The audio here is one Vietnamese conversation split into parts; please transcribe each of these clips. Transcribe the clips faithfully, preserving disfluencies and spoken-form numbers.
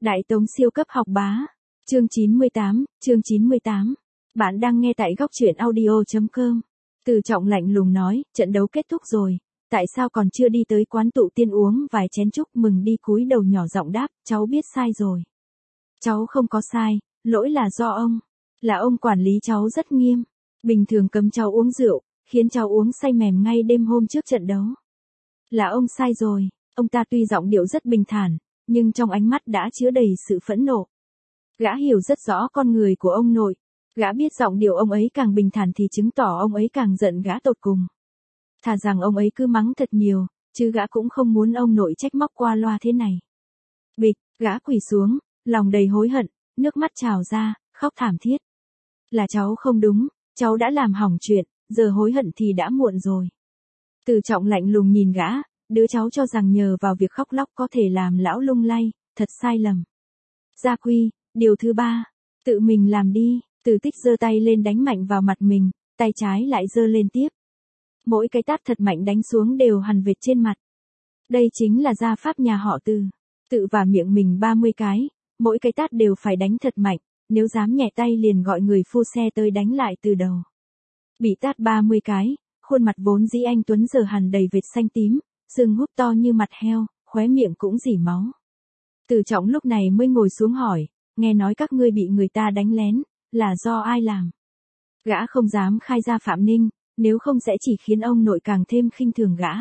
Đại Tống siêu cấp học bá. Chương chín mươi tám, chương chín mươi tám. Bạn đang nghe tại góc truyện audio chấm com. Từ Trọng lạnh lùng nói, trận đấu kết thúc rồi, tại sao còn chưa đi tới quán tụ tiên uống vài chén chúc mừng đi, cúi đầu nhỏ giọng đáp, cháu biết sai rồi. Cháu không có sai, lỗi là do ông. Là ông quản lý cháu rất nghiêm. Bình thường cấm cháu uống rượu, khiến cháu uống say mềm ngay đêm hôm trước trận đấu. Là ông sai rồi. Ông ta tuy giọng điệu rất bình thản, nhưng trong ánh mắt đã chứa đầy sự phẫn nộ. Gã hiểu rất rõ con người của ông nội. Gã biết giọng điệu ông ấy càng bình thản thì chứng tỏ ông ấy càng giận gã tột cùng. Thà rằng ông ấy cứ mắng thật nhiều, chứ gã cũng không muốn ông nội trách móc qua loa thế này. Bịch, gã quỳ xuống, lòng đầy hối hận, nước mắt trào ra, khóc thảm thiết. Là cháu không đúng, cháu đã làm hỏng chuyện, giờ hối hận thì đã muộn rồi. Từ Trọng lạnh lùng nhìn gã, đứa cháu cho rằng nhờ vào việc khóc lóc có thể làm lão lung lay, thật sai lầm. Gia quy, điều thứ ba, tự mình làm đi. Từ Tích giơ tay lên đánh mạnh vào mặt mình, tay trái lại giơ lên tiếp. Mỗi cái tát thật mạnh đánh xuống đều hằn vệt trên mặt. Đây chính là gia pháp nhà họ Từ. Tự và miệng mình ba mươi cái, mỗi cái tát đều phải đánh thật mạnh, nếu dám nhẹ tay liền gọi người phu xe tới đánh lại từ đầu. Bị tát ba mươi cái, khuôn mặt vốn dĩ anh Tuấn giờ hằn đầy vệt xanh tím, sưng húp to như mặt heo, khóe miệng cũng rỉ máu. Từ Trọng lúc này mới ngồi xuống hỏi, nghe nói các ngươi bị người ta đánh lén, là do ai làm? Gã không dám khai ra Phạm Ninh, nếu không sẽ chỉ khiến ông nội càng thêm khinh thường gã.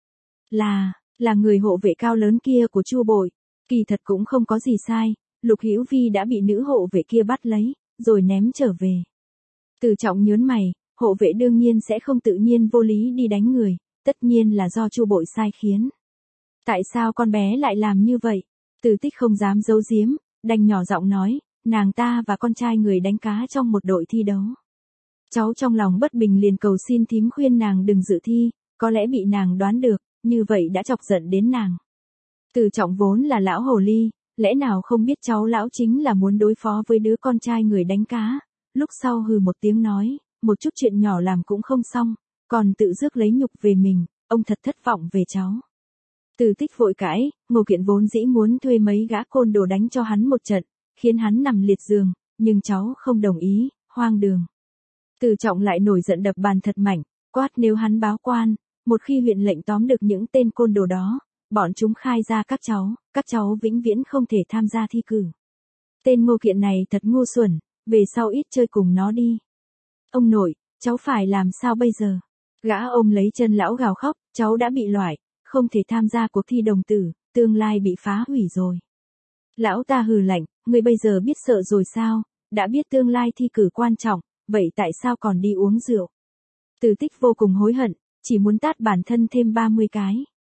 Là, là người hộ vệ cao lớn kia của Chu Bội, kỳ thật cũng không có gì sai, Lục Hữu Vi đã bị nữ hộ vệ kia bắt lấy, rồi ném trở về. Từ Trọng nhớn mày, hộ vệ đương nhiên sẽ không tự nhiên vô lý đi đánh người, tất nhiên là do Chu Bội sai khiến. Tại sao con bé lại làm như vậy? Từ Tích không dám giấu giếm, đành nhỏ giọng nói, nàng ta và con trai người đánh cá trong một đội thi đấu. Cháu trong lòng bất bình liền cầu xin thím khuyên nàng đừng dự thi, có lẽ bị nàng đoán được, như vậy đã chọc giận đến nàng. Từ Trọng vốn là lão hồ ly, lẽ nào không biết cháu lão chính là muốn đối phó với đứa con trai người đánh cá, lúc sau hừ một tiếng nói, một chút chuyện nhỏ làm cũng không xong, còn tự rước lấy nhục về mình, ông thật thất vọng về cháu. Từ Tích vội cãi, Ngô Kiện vốn dĩ muốn thuê mấy gã côn đồ đánh cho hắn một trận, khiến hắn nằm liệt giường, nhưng cháu không đồng ý, hoang đường. Từ Trọng lại nổi giận đập bàn thật mạnh, quát nếu hắn báo quan, một khi huyện lệnh tóm được những tên côn đồ đó, bọn chúng khai ra các cháu, các cháu vĩnh viễn không thể tham gia thi cử. Tên Ngô Kiện này thật ngu xuẩn, về sau ít chơi cùng nó đi. Ông nội, cháu phải làm sao bây giờ? Gã ôm lấy chân lão gào khóc, cháu đã bị loại, không thể tham gia cuộc thi đồng tử, tương lai bị phá hủy rồi. Lão ta hừ lạnh, ngươi bây giờ biết sợ rồi sao, đã biết tương lai thi cử quan trọng, vậy tại sao còn đi uống rượu? Từ Tích vô cùng hối hận, chỉ muốn tát bản thân thêm ba mươi cái.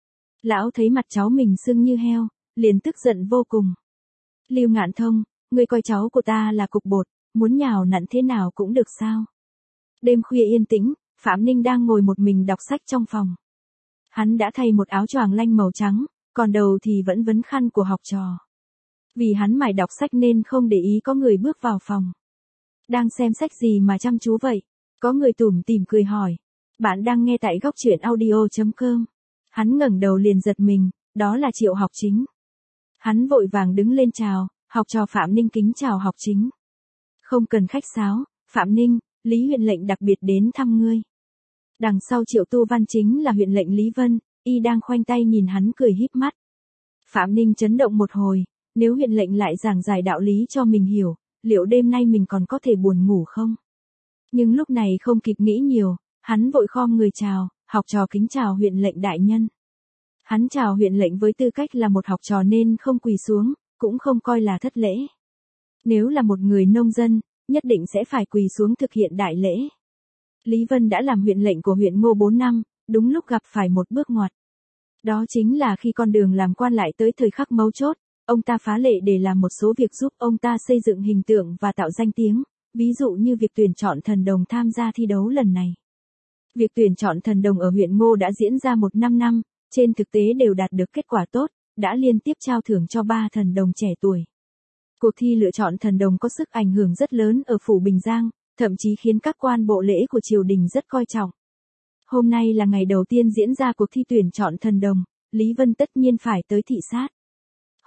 Lão thấy mặt cháu mình sưng như heo, liền tức giận vô cùng. Lưu Ngạn Thông, ngươi coi cháu của ta là cục bột, muốn nhào nặn thế nào cũng được sao? Đêm khuya yên tĩnh, Phạm Ninh đang ngồi một mình đọc sách trong phòng. Hắn đã thay một áo choàng lanh màu trắng, còn đầu thì vẫn vấn khăn của học trò. Vì hắn mải đọc sách nên không để ý có người bước vào phòng. Đang xem sách gì mà chăm chú vậy? Có người tủm tỉm cười hỏi. Bạn đang nghe tại góc truyện audio chấm com. Hắn ngẩng đầu liền giật mình, đó là Triệu Học Chính. Hắn vội vàng đứng lên chào, học trò Phạm Ninh kính chào Học Chính. Không cần khách sáo, Phạm Ninh, Lý huyện lệnh đặc biệt đến thăm ngươi. Đằng sau Triệu Tu Văn chính là huyện lệnh Lý Vân, y đang khoanh tay nhìn hắn cười híp mắt. Phạm Ninh chấn động một hồi, nếu huyện lệnh lại giảng giải đạo lý cho mình hiểu, liệu đêm nay mình còn có thể buồn ngủ không? Nhưng lúc này không kịp nghĩ nhiều, hắn vội khom người chào, học trò kính chào huyện lệnh đại nhân. Hắn chào huyện lệnh với tư cách là một học trò nên không quỳ xuống, cũng không coi là thất lễ. Nếu là một người nông dân, nhất định sẽ phải quỳ xuống thực hiện đại lễ. Lý Vân đã làm huyện lệnh của huyện Ngô bốn năm, đúng lúc gặp phải một bước ngoặt. Đó chính là khi con đường làm quan lại tới thời khắc mấu chốt, ông ta phá lệ để làm một số việc giúp ông ta xây dựng hình tượng và tạo danh tiếng, ví dụ như việc tuyển chọn thần đồng tham gia thi đấu lần này. Việc tuyển chọn thần đồng ở huyện Ngô đã diễn ra một năm năm, trên thực tế đều đạt được kết quả tốt, đã liên tiếp trao thưởng cho ba thần đồng trẻ tuổi. Cuộc thi lựa chọn thần đồng có sức ảnh hưởng rất lớn ở phủ Bình Giang, thậm chí khiến các quan bộ lễ của triều đình rất coi trọng. Hôm nay là ngày đầu tiên diễn ra cuộc thi tuyển chọn thần đồng, Lý Vân tất nhiên phải tới thị sát.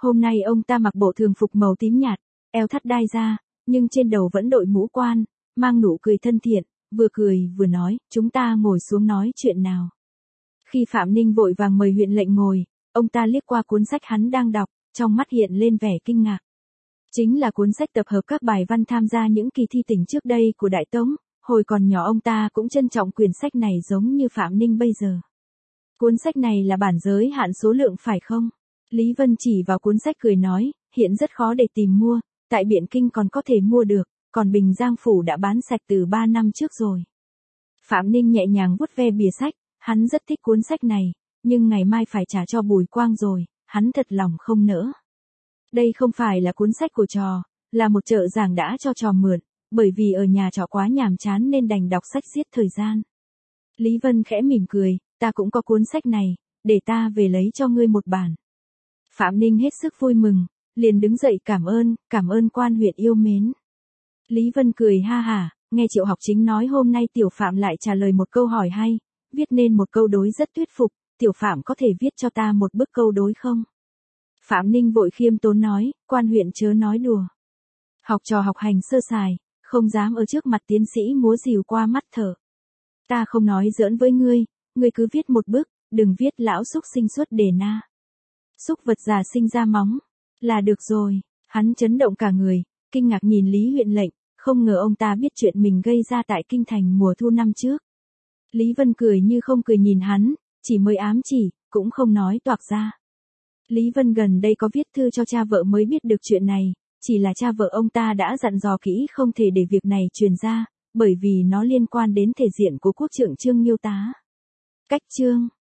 Hôm nay ông ta mặc bộ thường phục màu tím nhạt, eo thắt đai ra, nhưng trên đầu vẫn đội mũ quan, mang nụ cười thân thiện, vừa cười vừa nói, chúng ta ngồi xuống nói chuyện nào. Khi Phạm Ninh vội vàng mời huyện lệnh ngồi, ông ta liếc qua cuốn sách hắn đang đọc, trong mắt hiện lên vẻ kinh ngạc. Chính là cuốn sách tập hợp các bài văn tham gia những kỳ thi tỉnh trước đây của Đại Tống, hồi còn nhỏ ông ta cũng trân trọng quyển sách này giống như Phạm Ninh bây giờ. Cuốn sách này là bản giới hạn số lượng phải không? Lý Vân chỉ vào cuốn sách cười nói, hiện rất khó để tìm mua, tại Biện Kinh còn có thể mua được, còn Bình Giang Phủ đã bán sạch từ ba năm trước rồi. Phạm Ninh nhẹ nhàng vuốt ve bìa sách, hắn rất thích cuốn sách này, nhưng ngày mai phải trả cho Bùi Quang rồi, hắn thật lòng không nỡ. Đây không phải là cuốn sách của trò, là một trợ giảng đã cho trò mượn, bởi vì ở nhà trò quá nhàm chán nên đành đọc sách giết thời gian. Lý Vân khẽ mỉm cười, ta cũng có cuốn sách này, để ta về lấy cho ngươi một bản. Phạm Ninh hết sức vui mừng, liền đứng dậy cảm ơn, cảm ơn quan huyện yêu mến. Lý Vân cười ha hả, nghe Triệu Học Chính nói hôm nay Tiểu Phạm lại trả lời một câu hỏi hay, viết nên một câu đối rất thuyết phục, Tiểu Phạm có thể viết cho ta một bức câu đối không? Phạm Ninh vội khiêm tốn nói, quan huyện chớ nói đùa. Học trò học hành sơ sài, không dám ở trước mặt tiến sĩ múa rìu qua mắt thở. Ta không nói giỡn với ngươi, ngươi cứ viết một bức, đừng viết lão súc sinh xuất đề na. Súc vật già sinh ra móng, là được rồi. Hắn chấn động cả người, kinh ngạc nhìn Lý huyện lệnh, không ngờ ông ta biết chuyện mình gây ra tại kinh thành mùa thu năm trước. Lý Vân cười như không cười nhìn hắn, chỉ mới ám chỉ, cũng không nói toạc ra. Lý Vân gần đây có viết thư cho cha vợ mới biết được chuyện này, chỉ là cha vợ ông ta đã dặn dò kỹ không thể để việc này truyền ra, bởi vì nó liên quan đến thể diện của quốc trưởng Trương Nhiêu Tá. Cách chương